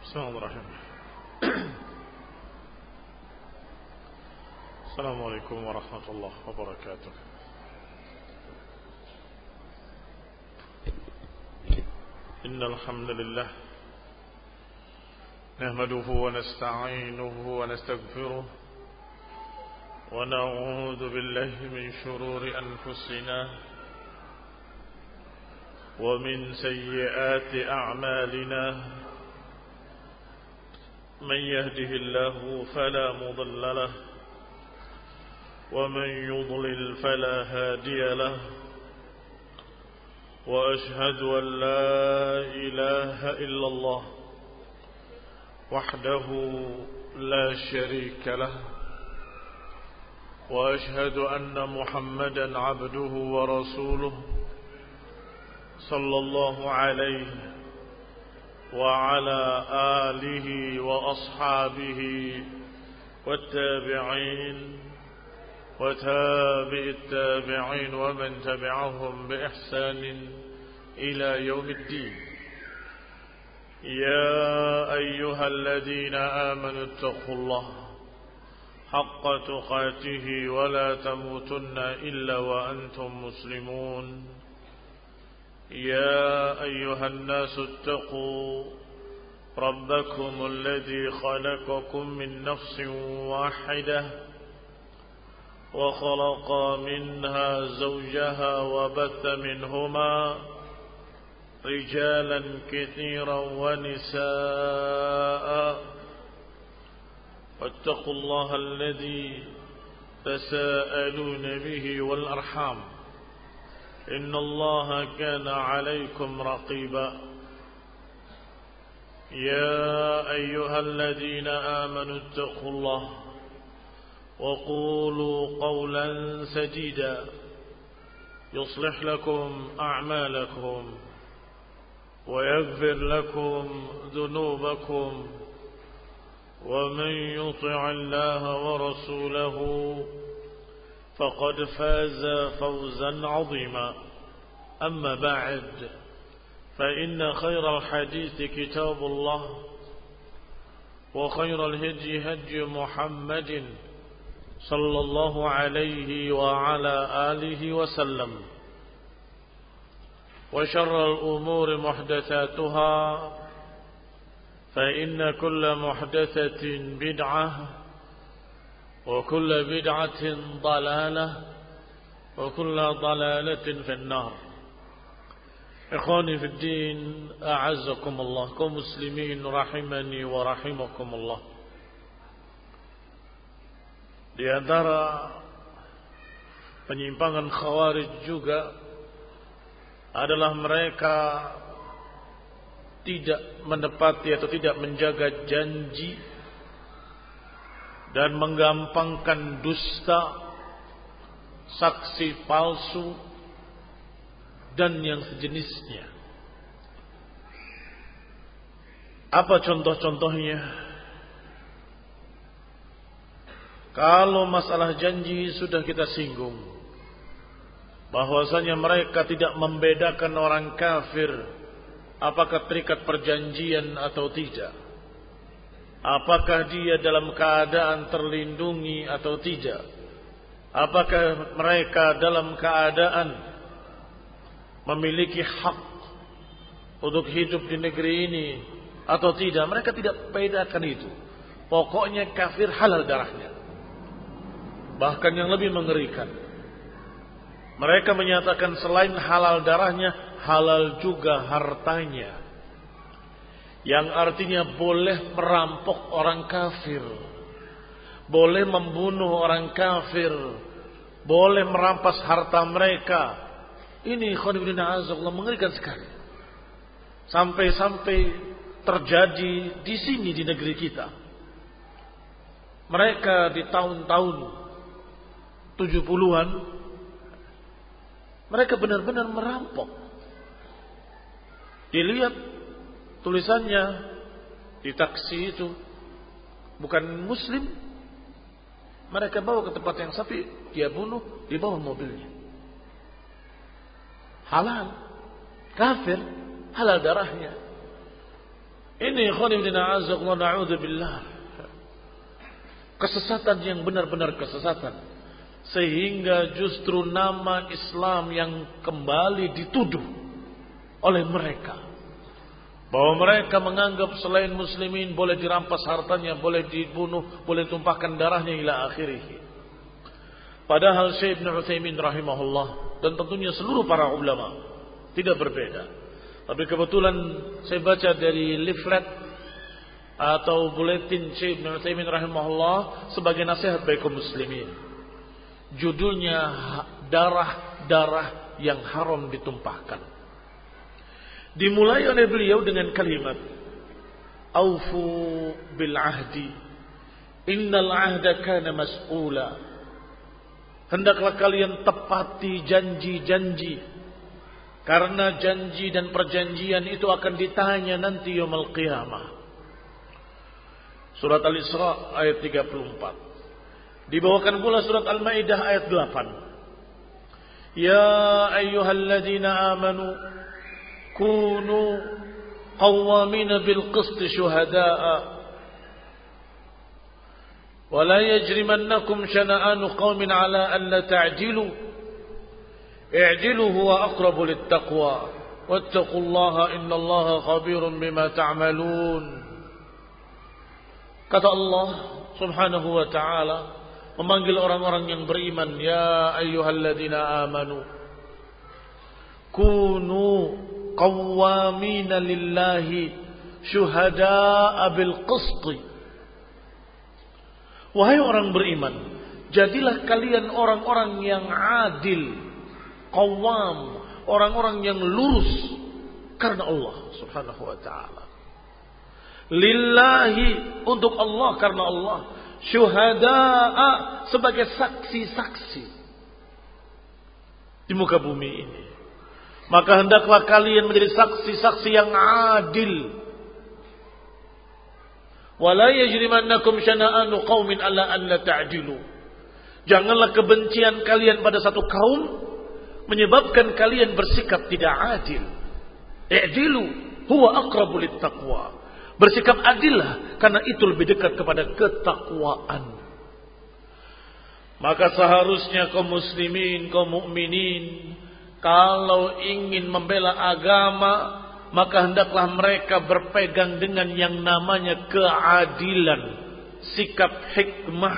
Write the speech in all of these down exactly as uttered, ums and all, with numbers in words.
Bismillahirrahmanirrahim. Assalamualaikum warahmatullahi wabarakatuh. Innal hamdalillah nahmaduhu wa nasta'inuhu wa nastaghfiruh wa na'udzu billahi min shururi anfusina wa min sayyiati a'malina. من يهده الله فلا مضل له ومن يضلل فلا هادي له وأشهد أن لا إله إلا الله وحده لا شريك له وأشهد أن محمدا عبده ورسوله صلى الله عليه وعلى آله وأصحابه والتابعين وتابع التابعين ومن تبعهم بإحسان إلى يوم الدين. يا أيها الذين آمنوا اتقوا الله حق تقاته ولا تموتن إلا وأنتم مسلمون. يا أيها الناس اتقوا ربكم الذي خلقكم من نفس واحدة وخلق منها زوجها وبث منهما رجالا كثيرا ونساء واتقوا الله الذي تساءلون به والأرحام إن الله كان عليكم رقيبا. يا أيها الذين آمنوا اتقوا الله وقولوا قولا سديدا يصلح لكم أعمالكم ويغفر لكم ذنوبكم ومن يطع الله ورسوله فقد فاز فوزا عظيما. أما بعد فإن خير الحديث كتاب الله وخير الهدي هدي محمد صلى الله عليه وعلى آله وسلم وشر الأمور محدثاتها فإن كل محدثة بدعة وكل بدعة ضلالة وكل ضلالة في النار. إخواني في الدين أعزكم الله kaum muslimin rahimani wa rahimakumullah. Di antara penyimpangan khawarij juga adalah mereka tidak menepati atau tidak menjaga janji dan menggampangkan dusta, saksi palsu, dan yang sejenisnya. Apa contoh-contohnya? Kalau masalah janji sudah kita singgung, bahwasanya mereka tidak membedakan orang kafir apakah terikat perjanjian atau tidak. Apakah dia dalam keadaan terlindungi atau tidak? Apakah mereka dalam keadaan memiliki hak untuk hidup di negeri ini atau tidak? Mereka tidak bedakan itu. Pokoknya kafir halal darahnya. Bahkan yang lebih mengerikan, mereka menyatakan selain halal darahnya, halal juga hartanya. Yang artinya boleh merampok orang kafir, boleh membunuh orang kafir, boleh merampas harta mereka. Ini khonibudina azzaullah mengerikan sekali. Sampai-sampai terjadi di sini di negeri kita. Mereka di tahun-tahun tujuh puluhan mereka benar-benar merampok. Dilihat tulisannya di taksi itu bukan muslim, mereka bawa ke tempat yang sapi, dia bunuh di bawah mobilnya. Halal, kafir, halal darahnya. Ini khonibdina azzaqullah na'udzubillah. Kesesatan yang benar-benar kesesatan. Sehingga justru nama Islam yang kembali dituduh oleh mereka. Bahwa mereka menganggap selain muslimin boleh dirampas hartanya, boleh dibunuh, boleh tumpahkan darahnya ila akhirih. Padahal Syekh Ibn Utsaimin rahimahullah dan tentunya seluruh para ulama tidak berbeda. Tapi kebetulan saya baca dari leaflet atau buletin Syekh Ibn Utsaimin rahimahullah sebagai nasihat bagi kaum muslimin. Judulnya darah-darah yang haram ditumpahkan. Dimulai oleh beliau dengan kalimat Aufu bil ahdi innal ahda kana mas'ula. Hendaklah kalian tepati janji-janji, karena janji dan perjanjian itu akan ditanya nanti yaumul qiyamah. Surat Al-Isra ayat tiga puluh empat. Dibawakan pula surat Al-Maidah ayat delapan. Ya ayyuhalladzina amanu kunu qawwamina bil qist syuhada'a wa la yajrimannakum shana'anu qaumin 'ala an la ta'dilu i'dilu huwa aqrabu lit taqwa wattaqullaha innallaha khabirun bima ta'malun. Kata Allah Subhanahu wa ta'ala memanggil orang-orang yang beriman, ya ayyuhalladzina amanu kunu qawwamina lillahi syuhada'a bil qisti. Wahai orang beriman, jadilah kalian orang-orang yang adil, qawwam, orang-orang yang lurus karena Allah Subhanahu wa ta'ala. Lillahi, untuk Allah, karena Allah. Syuhada'a, sebagai saksi-saksi di muka bumi ini. Maka hendaklah kalian menjadi saksi-saksi yang adil. Wala yajrimannakum syana'anu qaumin alla an la ta'dilu. Janganlah kebencian kalian pada satu kaum menyebabkan kalian bersikap tidak adil. I'dilu huwa aqrabu lit taqwa. Bersikap adillah, karena itu lebih dekat kepada ketakwaan. Maka seharusnya kaum muslimin, kaum mukminin, kalau ingin membela agama, maka hendaklah mereka berpegang dengan yang namanya keadilan, sikap hikmah.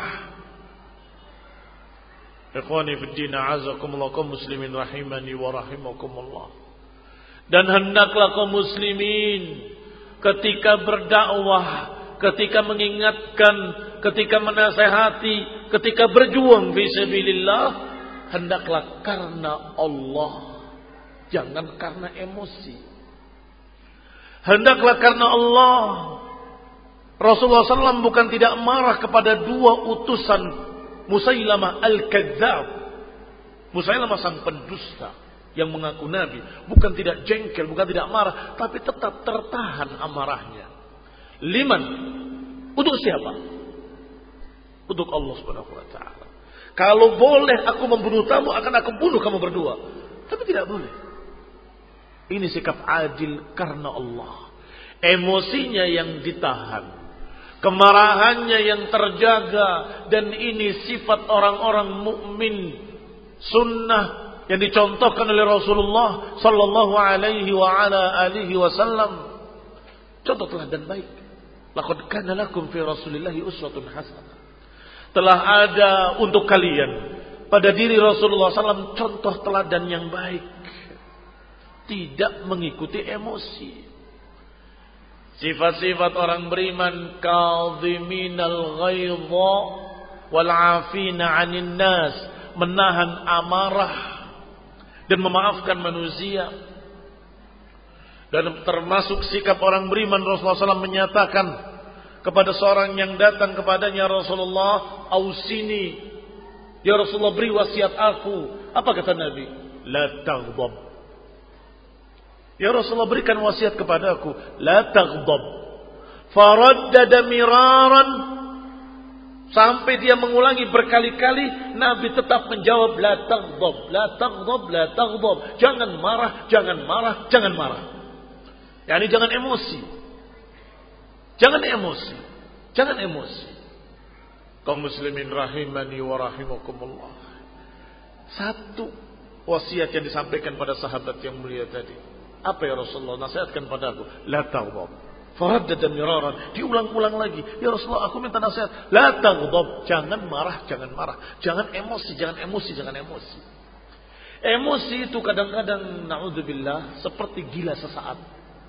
Ikhwani fiddin, a'azakumullah, kaum muslimin rahimani wa rahimakumullah. Dan hendaklah kaum muslimin ketika berdakwah, ketika mengingatkan, ketika menasehati, ketika berjuang fi sabilillah, hendaklah karena Allah, jangan karena emosi. Hendaklah karena Allah. Rasulullah shallallahu alaihi wasallam bukan tidak marah kepada dua utusan Musailamah al-Kadzdzab, Musailamah sang pendusta yang mengaku nabi, bukan tidak jengkel, bukan tidak marah, tapi tetap tertahan amarahnya. Liman? Untuk siapa? Untuk Allah Subhanahu wa taala. Kalau boleh aku membunuh kamu, akan aku bunuh kamu berdua. Tapi tidak boleh. Ini sikap adil karena Allah. Emosinya yang ditahan, kemarahannya yang terjaga, dan ini sifat orang-orang mukmin sunnah yang dicontohkan oleh Rasulullah sallallahu alaihi wa ala alihi wasallam. Contoh teladan baik. Laqad kana lakum fi Rasulillahi uswatun hasanah. Telah ada untuk kalian pada diri Rasulullah sallallahu alaihi wasallam contoh teladan yang baik. Tidak mengikuti emosi. Sifat-sifat orang beriman, kadhiminal ghaidha wal 'afina 'anil nas, menahan amarah dan memaafkan manusia. Dan termasuk sikap orang beriman, Rasulullah sallallahu alaihi wasallam menyatakan kepada seorang yang datang kepadanya, Rasulullah, ausini, ya Rasulullah, beri wasiat aku. Apa kata Nabi? La taghdab. Ya Rasulullah, berikan wasiat kepadaku. La taghdab. Faraddada miraran, sampai dia mengulangi berkali-kali, Nabi tetap menjawab, la taghdab, la taghdab, la taghdab. Jangan marah, jangan marah, jangan marah. Yani jangan emosi. Jangan emosi. Jangan emosi. Kaum muslimin rahimani wa rahimakumullah. Satu wasiat yang disampaikan pada sahabat yang mulia tadi. Apa ya Rasulullah? Nasihatkan padaku. La taghdab. Faraddada miraran. Diulang-ulang lagi. Ya Rasulullah, aku minta nasihat. La taghdab. Jangan marah, jangan marah. Jangan emosi, jangan emosi, jangan emosi. Emosi itu kadang-kadang na'udzubillah seperti gila sesaat.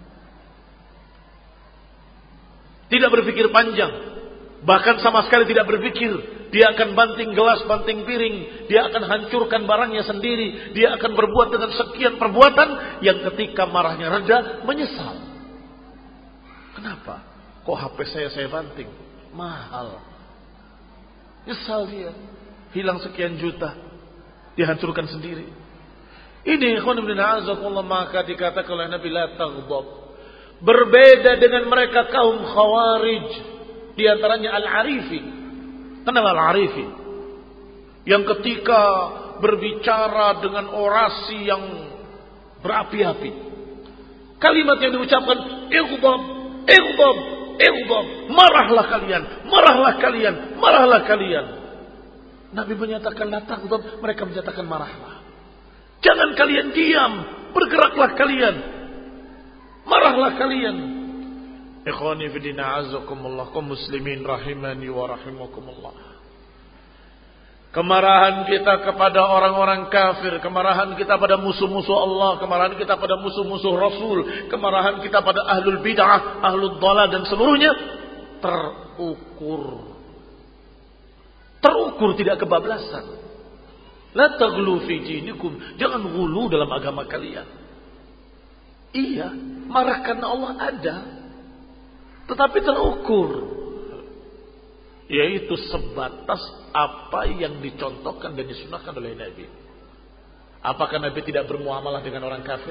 Tidak berpikir panjang. Bahkan sama sekali tidak berpikir. Dia akan banting gelas, banting piring. Dia akan hancurkan barangnya sendiri. Dia akan berbuat dengan sekian perbuatan yang ketika marahnya reda, menyesal. Kenapa? Kok H P saya saya banting? Mahal. Nyesal dia. Hilang sekian juta. Dihancurkan sendiri. Ini ikhwan ibn a'azakumullah, maka dikatakan oleh Nabi la taghdab. Berbeda dengan mereka kaum Khawarij. Di antaranya Al-Arifi. Kenal Al-Arifi? Yang ketika berbicara dengan orasi yang berapi-api. Kalimat yang diucapkan, ighdab, ighdab, ighdab. Marahlah kalian, marahlah kalian, marahlah kalian. Nabi menyatakan la taghdab, mereka menyatakan marahlah. Jangan kalian diam, bergeraklah kalian. Marahlah kalian. Ikhwani fi din a'azakumullah, kaum muslimin rahimani wa rahimakumullah. Kemarahan kita kepada orang-orang kafir, kemarahan kita pada musuh-musuh Allah, kemarahan kita pada musuh-musuh Rasul, kemarahan kita pada ahlul bid'ah, ahlul dhalal dan seluruhnya terukur. Terukur, tidak kebablasan. La taghlu fi dinikum, jangan ghulu dalam agama kalian. Iya, marah karena Allah ada. Tetapi terukur. Yaitu sebatas apa yang dicontohkan dan disunahkan oleh Nabi. Apakah Nabi tidak bermuamalah dengan orang kafir?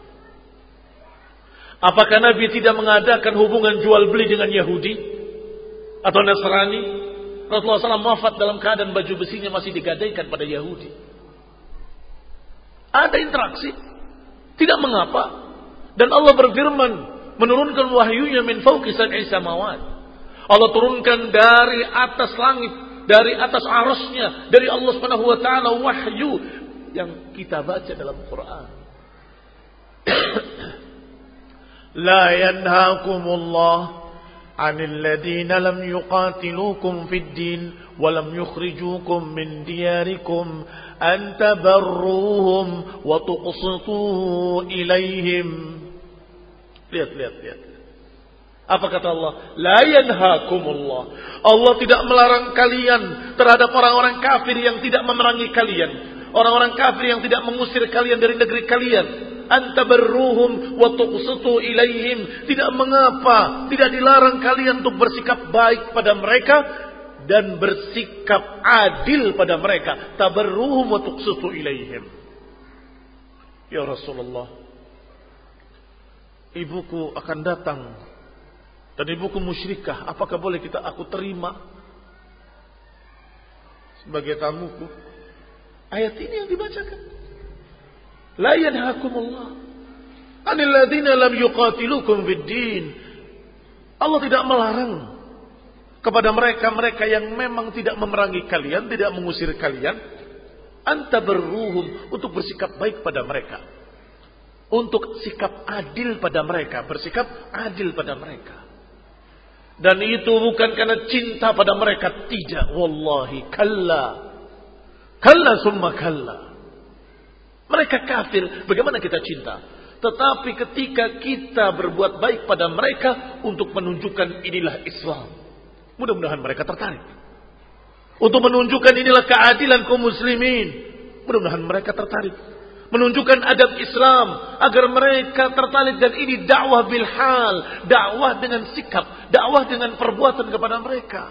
Apakah Nabi tidak mengadakan hubungan jual beli dengan Yahudi atau Nasrani? Rasulullah shallallahu alaihi wasallam wafat dalam keadaan baju besinya masih digadaikan pada Yahudi. Ada interaksi. Tidak mengapa. Dan Allah berfirman, menurunkan wahyunya min fawqi sab'i samawat. Allah turunkan dari atas langit, dari atas arasnya, dari Allah Subhanahu wa taala wahyu yang kita baca dalam Quran. La yanhaakumullah 'anil ladzina lam yuqatilukum fid din wa lam yukhrijukum min diyarikum an tabarruhum wa tuqsitu ilaihim. Lihat, lihat, lihat. Apa kata Allah? La yanhaakumullah. Allah tidak melarang kalian terhadap orang-orang kafir yang tidak memerangi kalian. Orang-orang kafir yang tidak mengusir kalian dari negeri kalian. Antabarruhum wa tuqsitu ilaihim. Tidak mengapa, tidak dilarang kalian untuk bersikap baik pada mereka dan bersikap adil pada mereka. Tabarruhum wa tuqsitu ilaihim. Ya Rasulullah, ibuku akan datang dan ibuku musyrikah, apakah boleh kita aku terima sebagai tamuku? Ayat ini yang dibacakan. La yanhaakumullah 'anil ladzina lam yuqatilukum fid-din. Allah tidak melarang kepada mereka-mereka yang memang tidak memerangi kalian, tidak mengusir kalian, antabarruhum, untuk bersikap baik pada mereka. Untuk sikap adil pada mereka, bersikap adil pada mereka. Dan itu bukan karena cinta pada mereka, tidak, wallahi, kalla. Kalla summa kalla. Mereka kafir, bagaimana kita cinta? Tetapi ketika kita berbuat baik pada mereka untuk menunjukkan inilah Islam, mudah-mudahan mereka tertarik. Untuk menunjukkan inilah keadilan kaum muslimin, mudah-mudahan mereka tertarik. Menunjukkan adab Islam agar mereka tertarik, dan ini dakwah bil hal, dakwah dengan sikap, dakwah dengan perbuatan kepada mereka.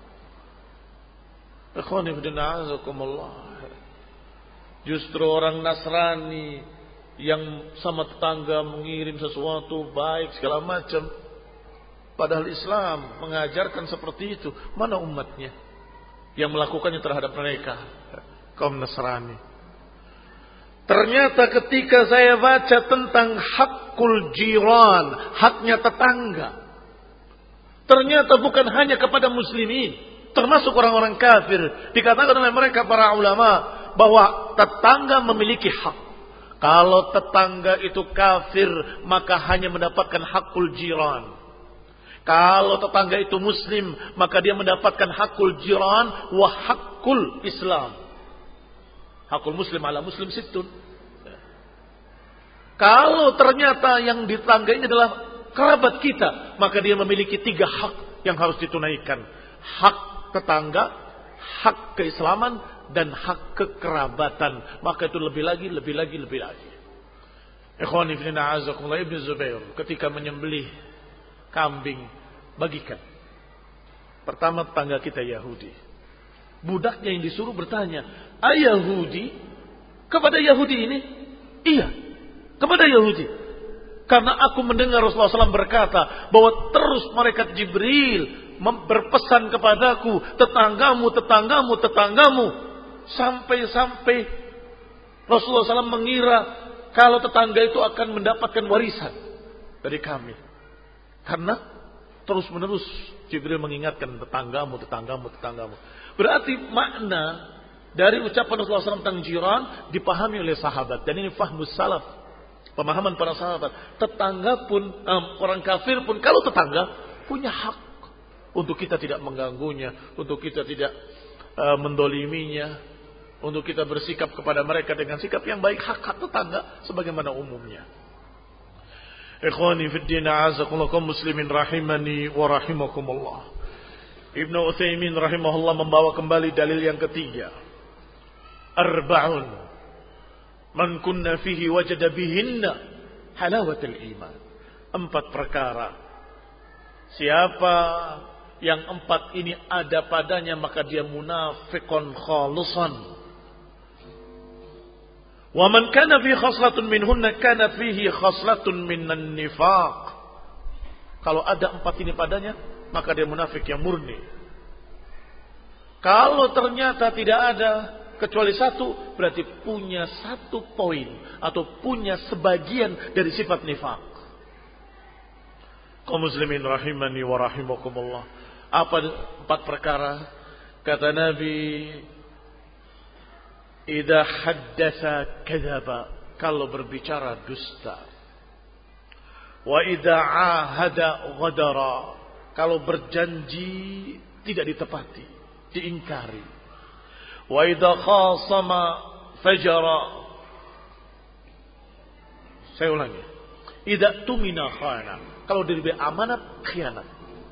Ikhwani fillah, azakumullah. Justru orang Nasrani yang sama tetangga mengirim sesuatu baik segala macam, padahal Islam mengajarkan seperti itu. Mana umatnya yang melakukannya terhadap mereka? Kaum Nasrani. Ternyata ketika saya baca tentang hakul jiran, haknya tetangga, Ternyata bukan hanya kepada muslimin, termasuk orang-orang kafir. Dikatakan oleh mereka para ulama bahwa tetangga memiliki hak. Kalau tetangga itu kafir, maka hanya mendapatkan hakul jiran. Kalau tetangga itu muslim, maka dia mendapatkan hakul jiran wa hakul Islam. Hakul muslim ala muslim sittun. Kalau ternyata yang di tetangga ini adalah kerabat kita, maka dia memiliki tiga hak yang harus ditunaikan. Hak tetangga, hak keislaman, dan hak kekerabatan. Maka itu lebih lagi, lebih lagi, lebih lagi. Ikhwani fillah a'azakumullah, Ibnu Zubair ketika menyembelih kambing, bagikan. Pertama tetangga kita Yahudi. Budaknya yang disuruh bertanya, "Ah Yahudi?" Kepada Yahudi ini? Iya, kepada Yahudi. Karena aku mendengar Rasulullah shallallahu alaihi wasallam berkata bahwa terus malaikat Jibril berpesan kepadaku, tetanggamu, tetanggamu, tetanggamu. Sampai-sampai Rasulullah shallallahu alaihi wasallam mengira kalau tetangga itu akan mendapatkan warisan dari kami. Karena terus menerus Jibril mengingatkan tetanggamu, tetanggamu, tetanggamu. Berarti makna dari ucapan Rasulullah shallallahu alaihi wasallam tentang jiran dipahami oleh sahabat. Dan ini fahmus salaf. Pemahaman para sahabat. Tetangga pun, um, orang kafir pun, kalau tetangga punya hak untuk kita tidak mengganggunya, untuk kita tidak uh, mendoliminya, untuk kita bersikap kepada mereka dengan sikap yang baik. Hak-hak tetangga sebagaimana umumnya. Ikhwani fid din, a'azakumullah, kaum muslimin rahimani wa rahimakumullah. Ibnu Utsaimin rahimahullah membawa kembali dalil yang ketiga. Arba'un man kunna fihi wajada bihinna halawatul iman. Empat perkara. Siapa yang empat ini ada padanya, maka dia munafiqun khalisan. Wa man kana fi khaslatun minhunna kana fihi khaslatun minan nifaq. Kalau ada empat ini padanya, maka dia munafik yang murni. Kalau ternyata tidak ada kecuali satu, berarti punya satu poin atau punya sebagian dari sifat nifaq. Kaum muslimin rahimani wa rahimakumullah. Apa empat perkara? Kata Nabi, idza haddatsa kadzaba, kalau berbicara dusta. Wa idza ahada ghadara, kalau berjanji tidak ditepati, diingkari. Wa idza khasama fajara. Saya ulangi. Idza tumina khana. Kalau diberi amanat, khianat.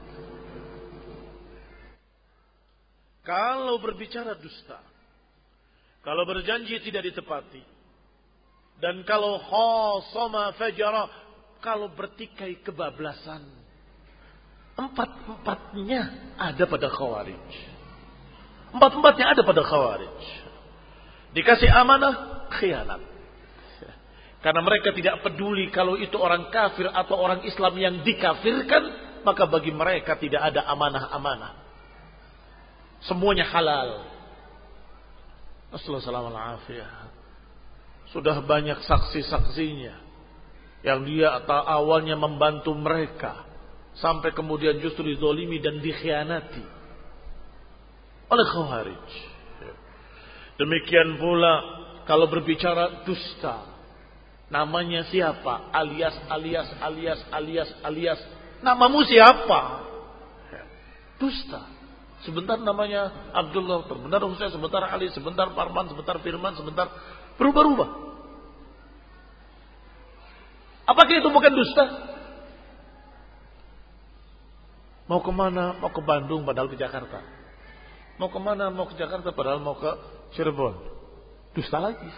Kalau berbicara dusta. Kalau berjanji tidak ditepati. Dan kalau khasama fajara, kalau bertikai kebablasan. Empat-empatnya ada pada Khawarij. Empat-empatnya ada pada Khawarij. Dikasih amanah, khianat. Karena mereka tidak peduli kalau itu orang kafir atau orang Islam yang dikafirkan, maka bagi mereka tidak ada amanah-amanah. Semuanya halal. Assalamualaikum. Sudah banyak saksi-saksinya yang dia atau awalnya membantu mereka sampai kemudian justru dizolimi dan dikhianati oleh Khawarij. Demikian pula kalau berbicara dusta, namanya siapa? Alias, alias, alias, alias, alias. Namamu siapa? Dusta. Sebentar namanya Abdullah, sebentar Husain, sebentar Ali, sebentar Parman, sebentar Firman, sebentar berubah-ubah. Apakah itu bukan dusta? Mau kemana? Mau ke Bandung padahal ke Jakarta. Mau kemana? Mau ke Jakarta padahal mau ke Cirebon. Dusta lagi.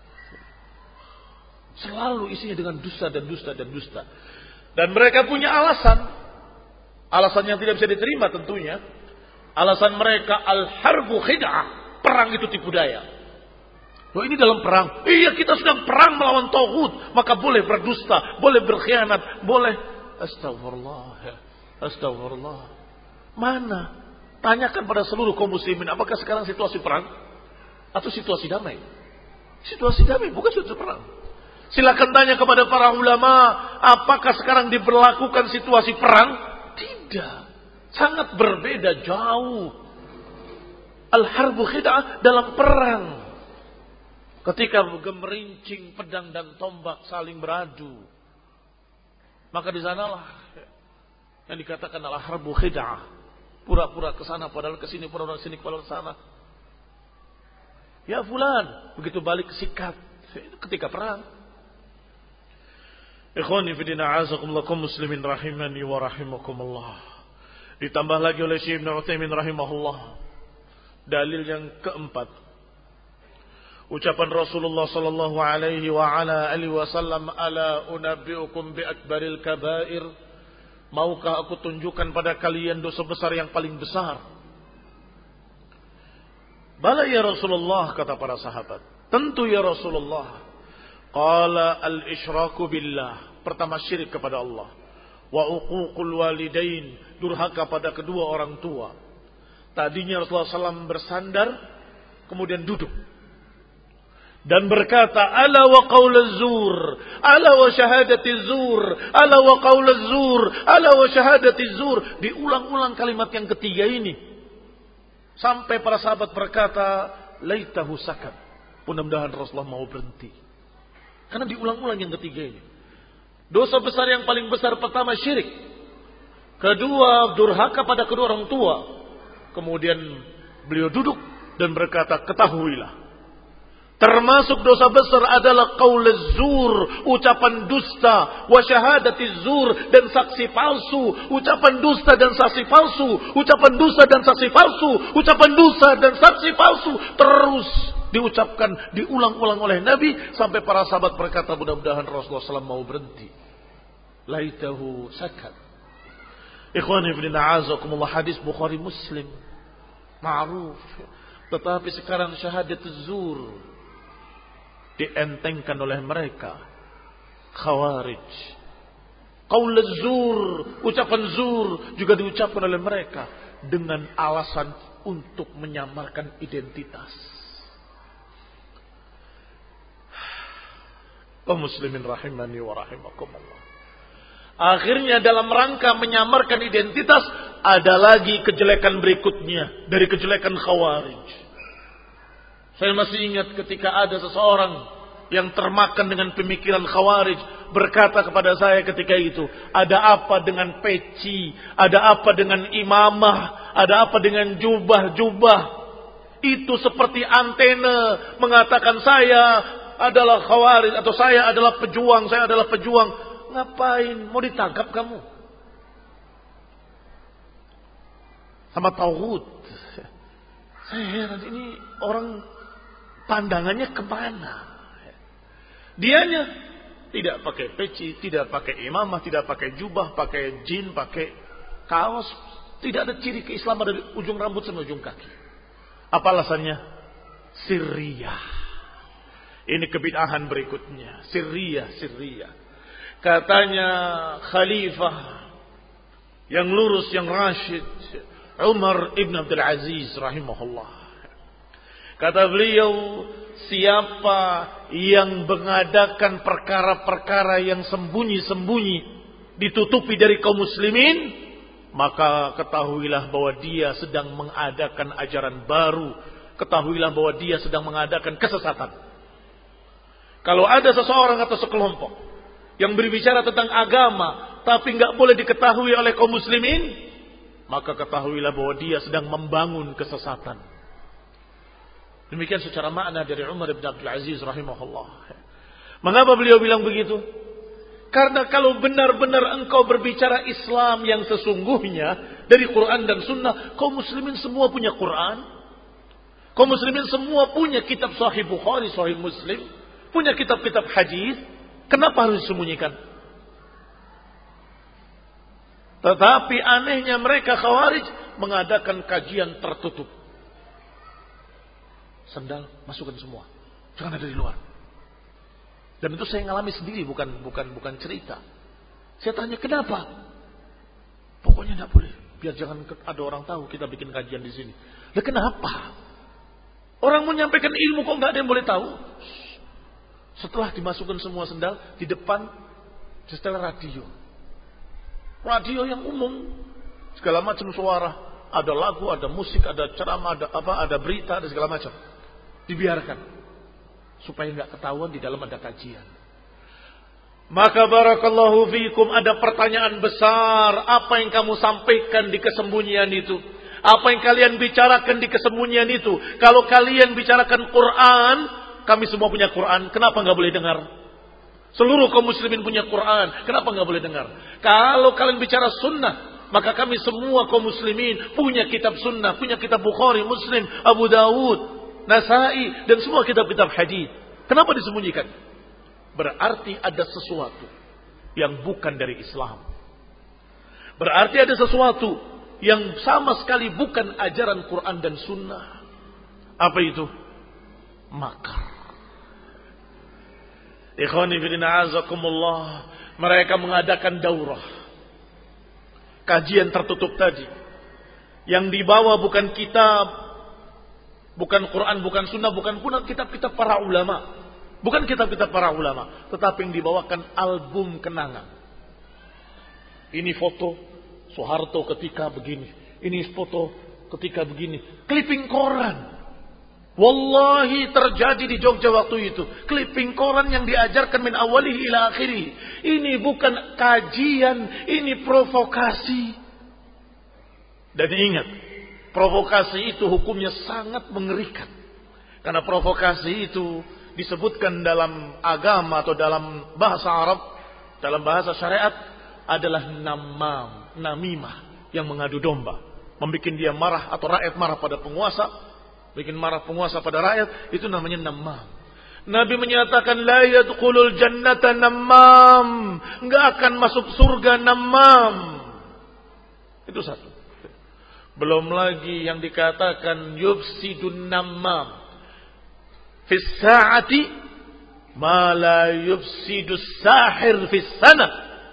Selalu isinya dengan dusta dan dusta dan dusta. Dan mereka punya alasan. Alasan yang tidak bisa diterima tentunya. Alasan mereka al-harbu khid'ah. Perang itu tipu daya. Loh, ini dalam perang. Iya, kita sedang perang melawan tauhid, maka boleh berdusta, boleh berkhianat, boleh. Astagfirullah. Astagfirullah. Mana? Tanyakan pada seluruh kaum muslimin, apakah sekarang situasi perang atau situasi damai? Situasi damai, bukan situasi perang. Silakan tanya kepada para ulama, apakah sekarang diberlakukan situasi perang? Tidak. Sangat berbeda jauh. Al-harbu khid'ah dalam perang. Ketika gemerincing pedang dan tombak saling beradu. Maka di sanalah yang dikatakan al-harbu khid'ah. Pura-pura ke sana padahal ke sini, pura-pura ke sini padahal ke sana. Ya fulan, begitu balik sikat ketika perang. Ikhwani fi din a'azakumullah kaum muslimin rahimani wa rahimakumullah. Ditambah lagi oleh Syekh Ibnu Utsaimin rahimahullah. Dalil yang keempat. Ucapan Rasulullah sallallahu alaihi wa ala alihi wasallam, ala unabbiukum bi akbaril kabair. Maukah aku tunjukkan pada kalian dosa besar yang paling besar? Bala ya Rasulullah, kata para sahabat. Tentu ya Rasulullah. Qala al-isyraku billah. Pertama syirik kepada Allah. Wa uququl walidain. Durhaka pada kedua orang tua. Tadinya Rasulullah shallallahu alaihi wasallam bersandar. Kemudian duduk. Dan berkata, ala wa qaulaz zur. Ala wa syahadati zur. Ala wa qaulaz zur. Ala wa syahadati zur. Diulang-ulang kalimat yang ketiga ini. Sampai para sahabat berkata, laitahu sakat. Mudah-mudahan Rasulullah mau berhenti. Karena diulang-ulang yang ketiga ini. Dosa besar yang paling besar pertama syirik. Kedua durhaka pada kedua orang tua. Kemudian beliau duduk dan berkata, ketahuilah. Termasuk dosa besar adalah qaulaz zur, ucapan dusta, wa syahadati zur, dan saksi palsu, ucapan dusta dan saksi palsu, ucapan dusta dan saksi palsu, ucapan dusta dan saksi palsu, terus diucapkan, diulang-ulang oleh Nabi sampai para sahabat berkata, mudah-mudahan Rasulullah shallallahu alaihi wasallam mau berhenti. Laitahu sakat. Ikhwani fillah a'azakumullah, hadis Bukhari Muslim, ma'ruf. Tetapi sekarang syahadat zur dientengkan oleh mereka Khawarij. Qaul zur, ucapan zur juga diucapkan oleh mereka dengan alasan untuk menyamarkan identitas. Kaum muslimin rahimani wa rahimakumullah. Akhirnya dalam rangka menyamarkan identitas ada lagi kejelekan berikutnya dari kejelekan Khawarij. Saya masih ingat ketika ada seseorang yang termakan dengan pemikiran Khawarij berkata kepada saya ketika itu, ada apa dengan peci, ada apa dengan imamah, ada apa dengan jubah-jubah. Itu seperti antena mengatakan saya adalah Khawarij atau saya adalah pejuang, saya adalah pejuang. Ngapain? Mau ditangkap kamu? Sama tauhid. Saya heran, ini orang pandangannya kemana? Dianya tidak pakai peci, tidak pakai imamah, tidak pakai jubah, pakai jin, pakai kaos. Tidak ada ciri keislaman dari ujung rambut sampai ujung kaki. Apa alasannya? Sirriyah. Ini kebid'ahan berikutnya. Sirriyah, sirriyah. Katanya khalifah yang lurus, yang rasyid, Umar ibn Abdul Aziz rahimahullah. Kata beliau, siapa yang mengadakan perkara-perkara yang sembunyi-sembunyi, ditutupi dari kaum muslimin, maka ketahuilah bahwa dia sedang mengadakan ajaran baru. Ketahuilah bahwa dia sedang mengadakan kesesatan. Kalau ada seseorang atau sekelompok yang berbicara tentang agama, tapi nggak boleh diketahui oleh kaum muslimin, maka ketahuilah bahwa dia sedang membangun kesesatan. Demikian secara makna dari Umar bin Abdul Aziz rahimahullah. Mengapa beliau bilang begitu? Karena kalau benar-benar engkau berbicara Islam yang sesungguhnya dari Quran dan Sunnah, kaum muslimin semua punya Quran, kaum muslimin semua punya kitab Sahih Bukhari, Sahih Muslim, punya kitab-kitab hadis. Kenapa harus disembunyikan? Tetapi anehnya mereka Khawarij mengadakan kajian tertutup. Sendal masukkan semua, jangan ada di luar. Dan itu saya ngalami sendiri, bukan bukan bukan cerita. Saya tanya kenapa? Pokoknya tidak boleh, biar jangan ada orang tahu kita bikin kajian di sini. Lah kenapa? Orang menyampaikan ilmu kok nggak ada yang boleh tahu? Setelah dimasukkan semua sendal, di depan setelah radio. Radio yang umum. segala macam suara, ada lagu, ada musik, ada ceramah, ada apa, ada berita, ada segala macam. Dibiarkan supaya nggak ketahuan di dalam ada kajian. Maka barakallahu fiikum, ada pertanyaan besar, apa yang kamu sampaikan di kesembunyian itu? Apa yang kalian bicarakan di kesembunyian itu? Kalau kalian bicarakan Quran, kami semua punya Quran, kenapa nggak boleh dengar? Seluruh kaum muslimin punya Quran, kenapa nggak boleh dengar? Kalau kalian bicara sunnah, maka kami semua kaum muslimin punya kitab sunnah, punya kitab Bukhari, Muslim, Abu Dawud, Nasai, dan semua kitab-kitab hadis. Kenapa disembunyikan? Berarti ada sesuatu yang bukan dari Islam. Berarti ada sesuatu yang sama sekali bukan ajaran Quran dan sunnah. Apa itu? Makar. Ikhwani fillah azakumullah, mereka mengadakan daurah, kajian tertutup tadi, yang dibawa bukan kitab, bukan Quran, bukan sunnah, bukan pun kitab-kitab para ulama, bukan kitab-kitab para ulama, tetapi yang dibawakan album kenangan. Ini foto Soeharto ketika begini, ini foto ketika begini, clipping koran. Wallahi terjadi di Jogja waktu itu. Clipping koran yang diajarkan min awalihi ila akhirih. Ini bukan kajian, ini provokasi. Dan ingat, provokasi itu hukumnya sangat mengerikan. Karena provokasi itu disebutkan dalam agama atau dalam bahasa Arab, dalam bahasa syariat adalah namam, namimah, yang mengadu domba. Membuat dia marah atau rakyat marah pada penguasa. Bikin marah penguasa pada rakyat, itu namanya namam. Nabi menyatakan la yadkhulul jannata namam, enggak akan masuk surga namam. Itu satu. Belum lagi yang dikatakan yufsidun namam fis sa'ati ma la yufsidus sahir fis sana.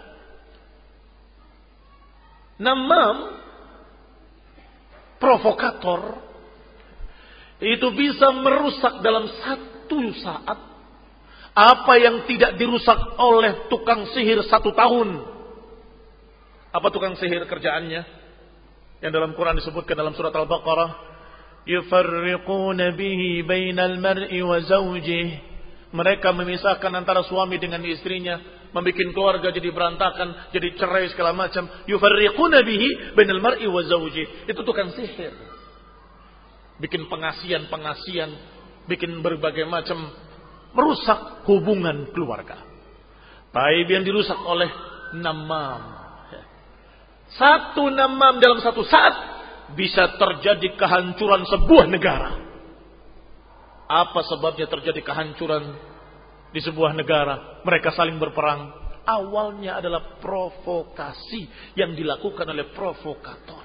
Namam, provokator, itu bisa merusak dalam satu saat apa yang tidak dirusak oleh tukang sihir satu tahun. Apa tukang sihir kerjaannya? Yang dalam Quran disebutkan dalam surat Al-Baqarah, yufarriquna bihi bainal mar'i wa zawjihi. Mereka memisahkan antara suami dengan istrinya, membuat keluarga jadi berantakan, jadi cerai segala macam. Yufarriquna bihi bainal mar'i wa zawjihi. Itu tukang sihir. Bikin pengasian-pengasian, bikin berbagai macam, merusak hubungan keluarga. Taib yang dirusak oleh namam. Satu namam dalam satu saat bisa terjadi kehancuran sebuah negara. Apa sebabnya terjadi kehancuran di sebuah negara? Mereka saling berperang. Awalnya adalah provokasi yang dilakukan oleh provokator.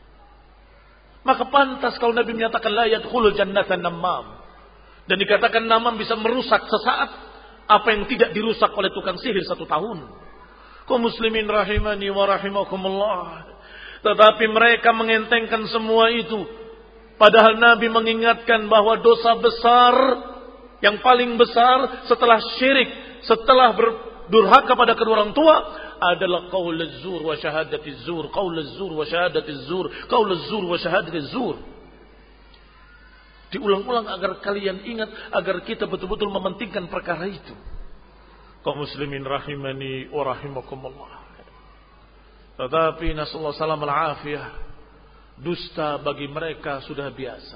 Maka pantas kalau Nabi menyatakan la yadkhulul jannata namam. Dan dikatakan namam bisa merusak sesaat apa yang tidak dirusak oleh tukang sihir satu tahun. Kaum muslimin rahimani wa rahimakumullah. Tetapi mereka mengentengkan semua itu. Padahal Nabi mengingatkan bahwa dosa besar, yang paling besar setelah syirik, setelah berdurhaka pada kedua orang tua, adalah qaul az-zur wa syahadati az-zur, qaul az-zur wa syahadati az-zur, qaul az-zur wa syahadati az-zur. Diulang-ulang agar kalian ingat, agar kita betul-betul mementingkan perkara itu. Kaum muslimin rahimani wa rahimakumullah. Tetapi nasallahu salam al-afiyah, dusta bagi mereka sudah biasa.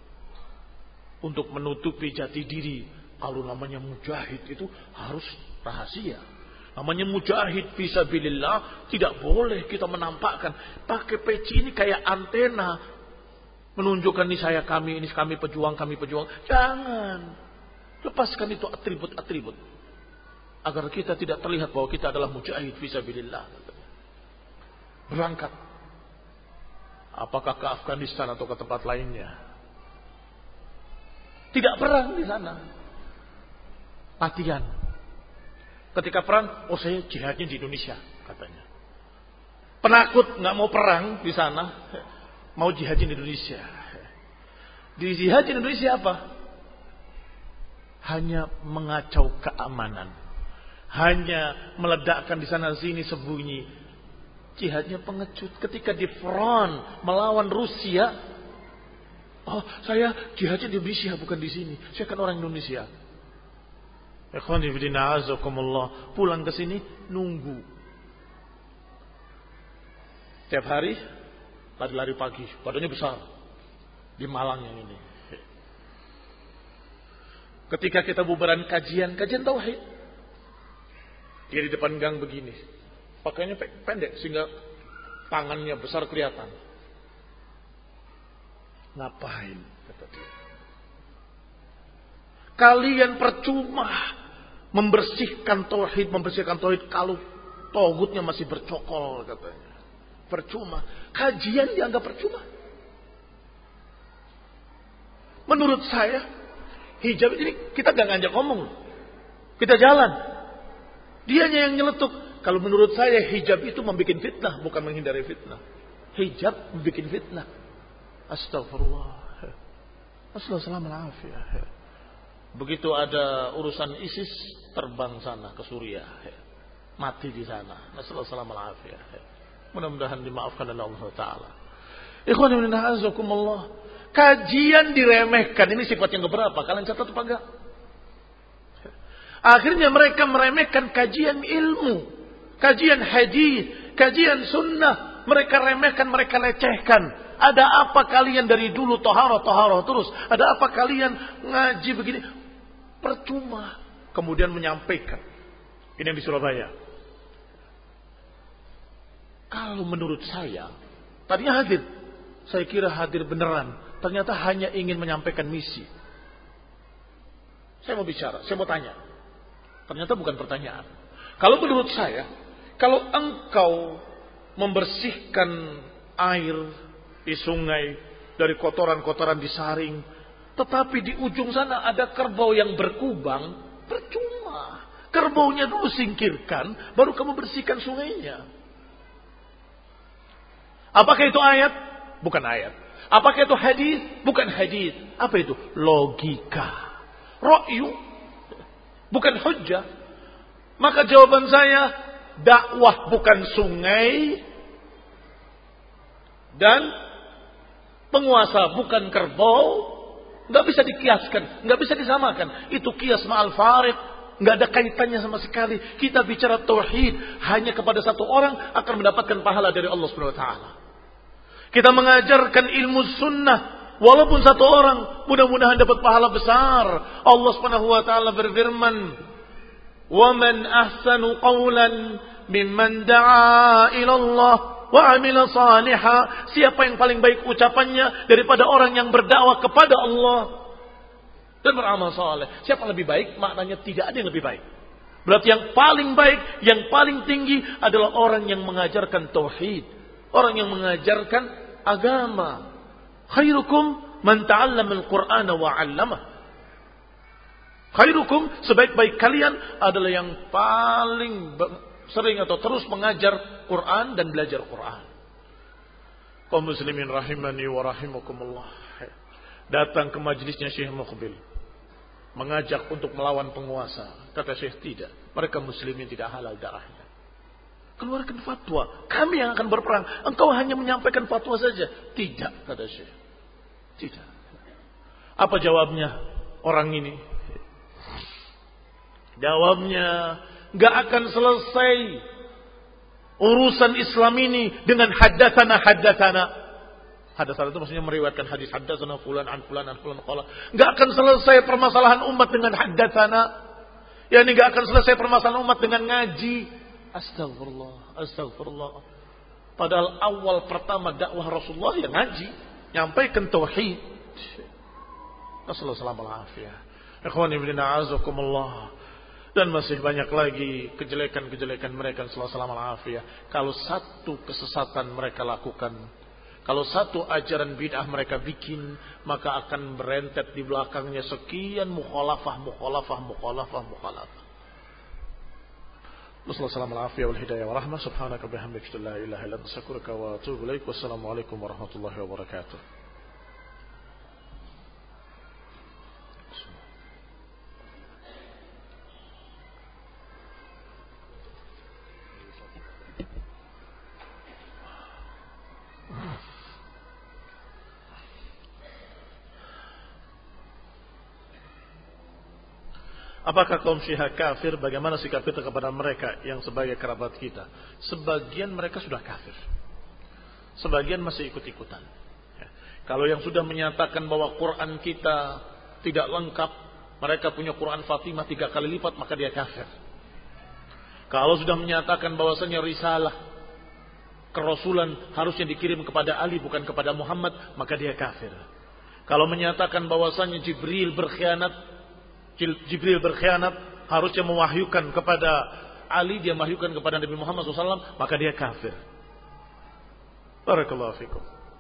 Untuk menutupi jati diri, kalau namanya mujahid itu harus rahasia. Namanya mujahid fisabilillah, tidak boleh kita menampakkan. Pakai peci ini kayak antena, menunjukkan ini saya kami, ini kami pejuang, kami pejuang. Jangan. Lepaskan itu atribut-atribut. Agar kita tidak terlihat bahwa kita adalah mujahid fisabilillah. Berangkat. Apakah ke Afghanistan atau ke tempat lainnya? Tidak perang di sana. Latihan. Ketika perang, oh saya jihadnya di Indonesia, katanya. Penakut nggak mau perang di sana, mau jihad di Indonesia. Di jihad di Indonesia apa? Hanya mengacau keamanan, hanya meledakkan di sana sini sembunyi, Jihadnya pengecut. Ketika di front melawan Rusia, oh saya jihadnya di Indonesia bukan di sini. Saya kan orang Indonesia. Ikhwani fillah azakumullah, pulang ke sini nunggu. Tiap hari lari-lari pagi, badannya besar. Di Malang yang ini. Ketika kita bubaran kajian, kajian tauhid, dia di depan gang begini, pakainya pendek sehingga tangannya besar kelihatan. Ngapain? Kata dia. Kalian percuma membersihkan tauhid, membersihkan tauhid kalau tauhidnya masih bercokol, katanya. Percuma. Kajian dianggap percuma. Menurut saya, hijab ini kita gak ngajak ngomong. Kita jalan. Dianya yang nyeletuk. Kalau menurut saya hijab itu membuat fitnah, bukan menghindari fitnah. Hijab membuat fitnah. Astagfirullah. Astagfirullah. Begitu ada urusan ISIS, terbang sana ke Suriah. Mati di sana. Astagfirullah. Mudah-mudahan dimaafkan oleh Allah Ta'ala. Ikhwan ibn a'azakumullah. Kajian diremehkan. Ini sifat yang keberapa? Kalian catat apa enggak? Akhirnya mereka meremehkan kajian ilmu, kajian hadis, kajian sunnah. Mereka remehkan, mereka lecehkan. Ada apa kalian dari dulu toharoh, toharoh terus? Ada apa kalian ngaji begini? Percuma. Kemudian menyampaikan. Ini yang di Surabaya. Kalau menurut saya, tadinya hadir. Saya kira hadir beneran. Ternyata hanya ingin menyampaikan misi. Saya mau bicara, saya mau tanya. Ternyata bukan pertanyaan. Kalau menurut saya, kalau engkau membersihkan air di sungai dari kotoran-kotoran disaring, tetapi di ujung sana ada kerbau yang berkubang, percuma. Kerbaunya dulu singkirkan, baru kamu bersihkan sungainya. Apakah itu ayat? Bukan ayat. Apakah itu hadis? Bukan hadis. Apa itu? Logika. Ra'yu. Bukan hujjah. Maka jawaban saya, dakwah bukan sungai dan penguasa bukan kerbau. Nggak bisa dikiaskan, nggak bisa disamakan. Itu kias ma'al farid. Nggak ada kaitannya sama sekali. Kita bicara tauhid hanya kepada satu orang akan mendapatkan pahala dari Allah Subhanahu wa taala. Kita mengajarkan ilmu sunnah. Walaupun satu orang, mudah-mudahan dapat pahala besar. Allah Subhanahu wa taala berfirman, "Wa man ahsanu qawlan mimman da'a ila Allah wa 'amila shalihan." Siapa yang paling baik ucapannya daripada orang yang berdakwah kepada Allah dan beramal saleh? Siapa yang lebih baik? Maknanya tidak ada yang lebih baik. Berarti yang paling baik, yang paling tinggi adalah orang yang mengajarkan tauhid, orang yang mengajarkan agama. Khairukum man ta'allama al-Qur'ana wa 'allamah. Khairukum, sebaik-baik kalian adalah yang paling sering atau terus mengajar Quran dan belajar Quran. Kaum muslimin rahimani wa rahimakumullah. Datang ke majlisnya Syekh Muqbil, mengajak untuk melawan penguasa. Kata Syekh, tidak. Mereka muslimin tidak halal darahnya. Keluarkan fatwa. Kami yang akan berperang. Engkau hanya menyampaikan fatwa saja. Tidak, kata Syekh. Tidak. Apa jawabnya orang ini? Jawabnya, gak akan selesai urusan Islam ini dengan haddatsana haddatsana. Haddatsana itu maksudnya meriwayatkan hadis. Haddatsana fulan an fulan an fulan qala. Gak akan selesai permasalahan umat dengan haddatsana. Yani gak akan selesai permasalahan umat dengan ngaji. Astagfirullah, astagfirullah. Padahal awal pertama dakwah Rasulullah yang ngaji, nyampaikan tauhid. Nasallahu alaihi wasallam. Ikhwani ibn a'azakumullah. Dan masih banyak lagi kejelekan-kejelekan mereka sallallahu alaihi wasallam. Kalau satu kesesatan mereka lakukan, kalau satu ajaran bid'ah mereka bikin, maka akan berentet di belakangnya sekian mukhalafah, mukhalafah, mukhalafah, mukhalafah. Wassalamualaikum warahmatullahi wabarakatuh. Subhanaka bihamdika la ilaha illa anta astaghfiruka wa atubu ilaik. Wassalamualaikum warahmatullahi wabarakatuh. Apakah kaum Syiah kafir? Bagaimana sikap kita kepada mereka yang sebagai kerabat kita? Sebagian mereka sudah kafir. Sebagian masih ikut-ikutan. Ya. Kalau yang sudah menyatakan bahwa Quran kita tidak lengkap, mereka punya Quran Fatimah tiga kali lipat, maka dia kafir. Kalau sudah menyatakan bahwasanya risalah kerasulan harusnya dikirim kepada Ali bukan kepada Muhammad, maka dia kafir. Kalau menyatakan bahwasanya Jibril berkhianat, Jibril berkhianat harusnya mewahyukan kepada Ali, dia mewahyukan kepada Nabi Muhammad shallallahu alaihi wasallam, maka dia kafir. Barakallahu fikum.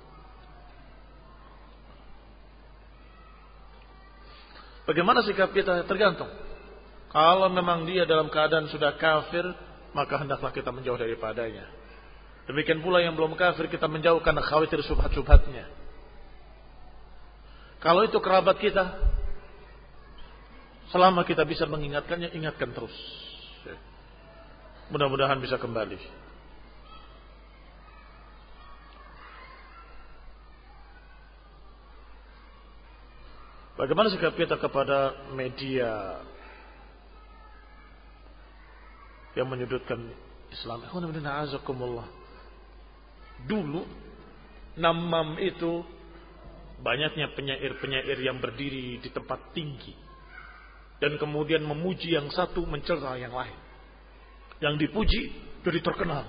Bagaimana sikap kita? Tergantung. Kalau memang dia dalam keadaan sudah kafir, maka hendaklah kita menjauh daripadanya. Demikian pula yang belum kafir, kita menjauh karena khawatir subhat-subhatnya. Kalau itu kerabat kita, selama kita bisa mengingatkannya, ingatkan terus. Mudah-mudahan bisa kembali. Bagaimana sikap kita kepada media yang menyudutkan Islam? Dulu Namam itu banyaknya penyair-penyair yang berdiri di tempat tinggi dan kemudian memuji yang satu, mencela yang lain. Yang dipuji jadi terkenal,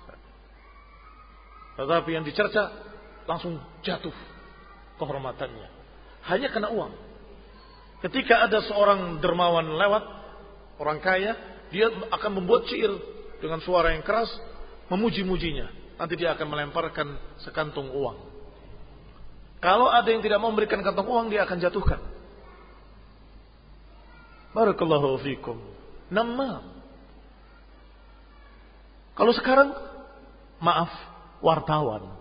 tetapi yang dicerca langsung jatuh kehormatannya, hanya karena uang. Ketika ada seorang dermawan lewat, orang kaya, dia akan membuat syair dengan suara yang keras, memuji-mujinya. Nanti dia akan melemparkan sekantung uang. Kalau ada yang tidak mau memberikan kantong uang, dia akan jatuhkan. Barakallahu fikum. Nama. Kalau sekarang, maaf, wartawan.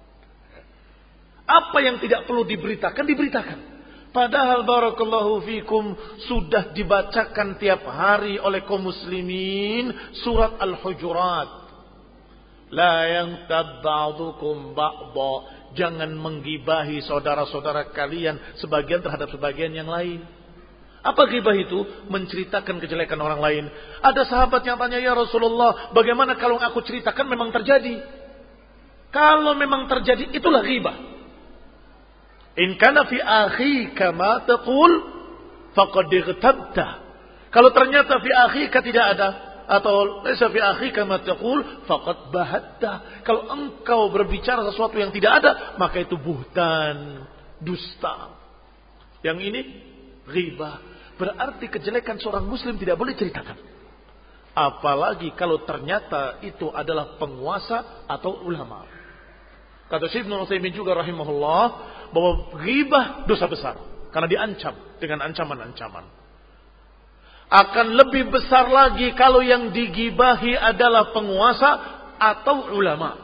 Apa yang tidak perlu diberitakan, diberitakan. Padahal barakallahu fikum sudah dibacakan tiap hari oleh kaum muslimin surat Al-Hujurat. La yaghtab ba'dukum ba'dha. Jangan menggibahi saudara-saudara kalian sebagian terhadap sebagian yang lain. Apa ghibah itu? Menceritakan kejelekan orang lain. Ada sahabat yang tanya, ya Rasulullah, bagaimana kalau aku ceritakan memang terjadi? Kalau memang terjadi, itulah ghibah. In kana fi akhika ma taqul faqad ightabta. Kalau ternyata fi akhika tidak ada, atau laisa fi akhika ma taqul faqad bahatta. Kalau engkau berbicara sesuatu yang tidak ada, maka itu buhtan, dusta. Yang ini ghibah. Berarti kejelekan seorang muslim tidak boleh ceritakan. Apalagi kalau ternyata itu adalah penguasa atau ulama. Kata Syekh Ibnu Utsaimin juga rahimahullah, bahwa ghibah dosa besar karena diancam dengan ancaman-ancaman. Akan lebih besar lagi kalau yang digibahi adalah penguasa atau ulama.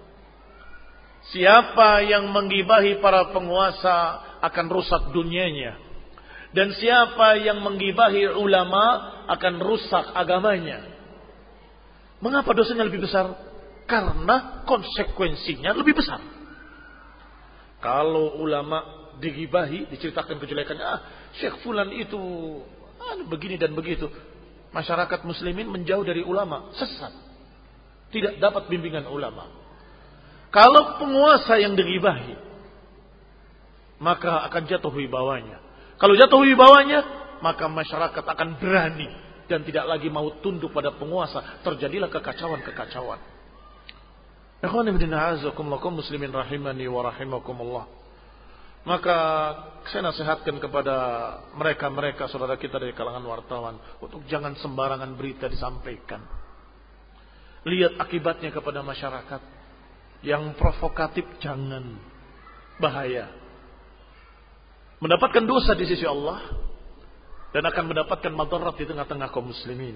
Siapa yang menggibahi para penguasa akan rusak dunianya. Dan siapa yang menggibahi ulama akan rusak agamanya. Mengapa dosanya lebih besar? Karena konsekuensinya lebih besar. Kalau ulama digibahi, diceritakan kejelekannya, ah, Syekh Fulan itu ah, begini dan begitu. Masyarakat muslimin menjauh dari ulama, sesat. Tidak dapat bimbingan ulama. Kalau penguasa yang digibahi, maka akan jatuh wibawanya. Kalau jatuh wibawanya, maka masyarakat akan berani dan tidak lagi mau tunduk pada penguasa. Terjadilah kekacauan-kekacauan. Ikhwan ibn a'azakumullah, muslimin rahimani wa rahimakumullah. Maka saya nasihatkan kepada mereka-mereka saudara kita dari kalangan wartawan untuk jangan sembarangan berita disampaikan. Lihat akibatnya kepada masyarakat. Yang provokatif jangan, bahaya. Mendapatkan dosa di sisi Allah dan akan mendapatkan madarat di tengah-tengah kaum muslimin.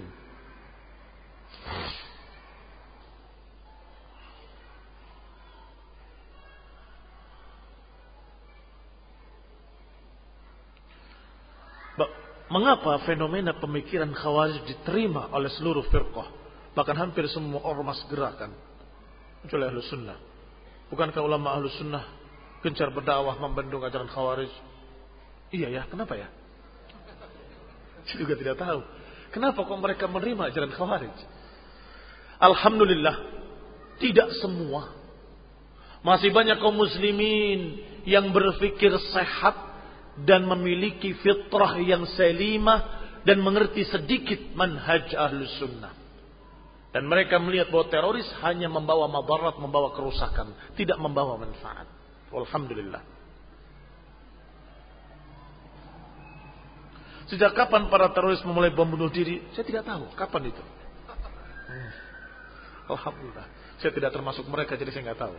Mengapa fenomena pemikiran Khawarij diterima oleh seluruh firqah, bahkan hampir semua ormas gerakan, kecuali Ahlus Sunnah? Bukankah ulama Ahlus Sunnah gencar berdakwah membendung ajaran Khawarij? Iya ya, kenapa ya? Saya juga tidak tahu. Kenapa kok mereka menerima ajaran Khawarij? Alhamdulillah, tidak semua. Masih banyak kaum muslimin yang berpikir sehat dan memiliki fitrah yang salimah dan mengerti sedikit manhaj ahlus sunnah. Dan mereka melihat bahwa teroris hanya membawa madarat, membawa kerusakan, tidak membawa manfaat. Alhamdulillah. Sejak kapan para teroris memulai bom bunuh diri? Saya tidak tahu. Kapan itu? Hmm. Alhamdulillah. Saya tidak termasuk mereka, jadi saya nggak tahu.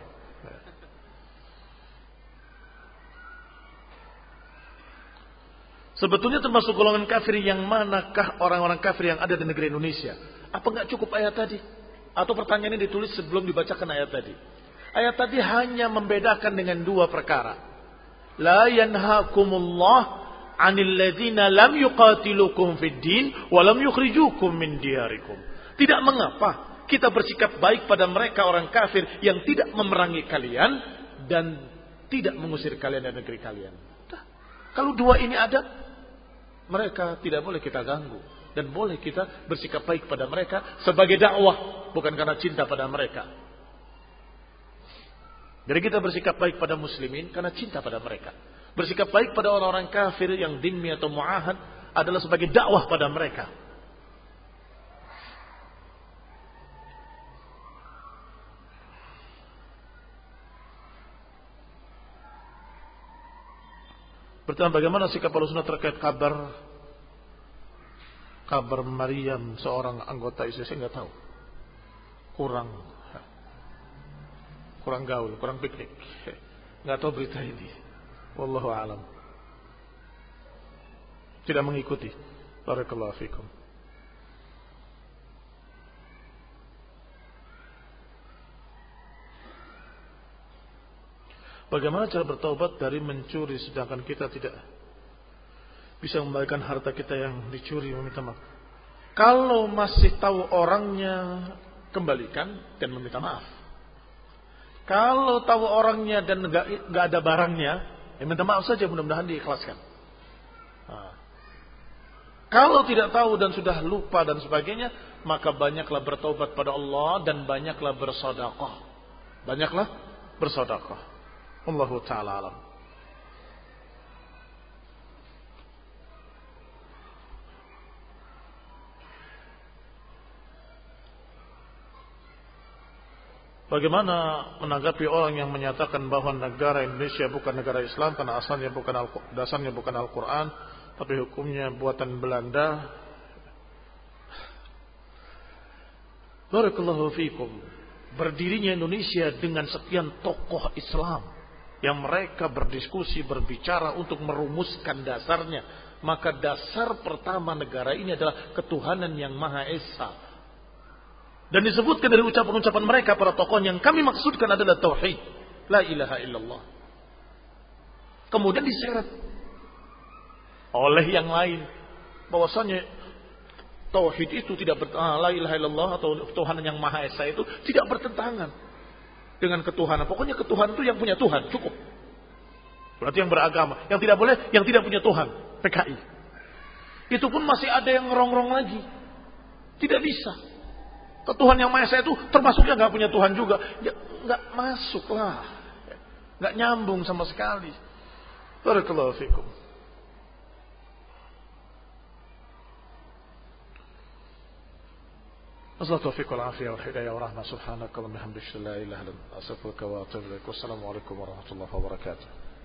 Sebetulnya termasuk golongan kafir yang manakah orang-orang kafir yang ada di negeri Indonesia? Apa nggak cukup ayat tadi? Atau pertanyaan ini ditulis sebelum dibacakan ayat tadi? Ayat tadi hanya membedakan dengan dua perkara. La yanhakumullah 'anil ladzina lam yuqatilukum fid din wa lam yukhrijukum min diyarikum. Tidak mengapa kita bersikap baik pada mereka orang kafir yang tidak memerangi kalian dan tidak mengusir kalian dari negeri kalian. Nah, kalau dua ini ada, mereka tidak boleh kita ganggu dan boleh kita bersikap baik pada mereka sebagai dakwah, bukan karena cinta pada mereka. Jadi kita bersikap baik pada muslimin karena cinta pada mereka. Bersikap baik pada orang-orang kafir yang dhimmi atau mu'ahad adalah sebagai dakwah pada mereka. Pertama, bagaimana sikap Ahlussunnah terkait kabar kabar Maryam seorang anggota ISIS? Saya nggak tahu. Kurang kurang gaul, kurang piknik. Nggak tahu berita ini. Wallahu a'lam. Tidak mengikuti. Barakallahu fikum. Bagaimana cara bertaubat dari mencuri sedangkan kita tidak bisa mengembalikan harta kita yang dicuri, meminta maaf? Kalau masih tahu orangnya, kembalikan dan meminta maaf. Kalau tahu orangnya dan nggak nggak ada barangnya, ya minta maaf saja, mudah-mudahan diikhlaskan. Nah. Kalau tidak tahu dan sudah lupa dan sebagainya, maka banyaklah bertaubat pada Allah dan banyaklah bersedekah. Banyaklah bersedekah. Allahu ta'ala alam. Bagaimana menanggapi orang yang menyatakan bahwa negara Indonesia bukan negara Islam karena asalnya bukan Al dasarnya bukan Al-Quran, tapi hukumnya buatan Belanda? Barakallahu fikum. Berdirinya Indonesia dengan sekian tokoh Islam yang mereka berdiskusi, berbicara untuk merumuskan dasarnya. Maka dasar pertama negara ini adalah ketuhanan yang Maha Esa. Dan disebutkan dari ucapan-ucapan mereka para tokoh yang kami maksudkan adalah tauhid, la ilaha illallah. Kemudian diseret oleh yang lain bahwasanya tauhid itu tidak ber, ah, la ilaha illallah atau ketuhanan yang Maha Esa itu tidak bertentangan dengan ketuhanan. Pokoknya ketuhanan itu yang punya Tuhan, cukup. Berarti yang beragama. Yang tidak boleh, yang tidak punya Tuhan, P K I. Itu pun masih ada yang ngerongrong lagi. Tidak bisa. Ketuhan yang Maha Esa itu termasuknya nggak punya Tuhan juga. Ya, nggak masuk lah. Nggak nyambung sama sekali. Barakallahu fikum. Assalamualaikum warahmatullahi wabarakatuh. Wa rahmatullahi subhanakallahumma hamdika la ilaha illa anta astaghfiruka wa atubu ilaik. Wassalamu alaikum warahmatullahi wabarakatuh.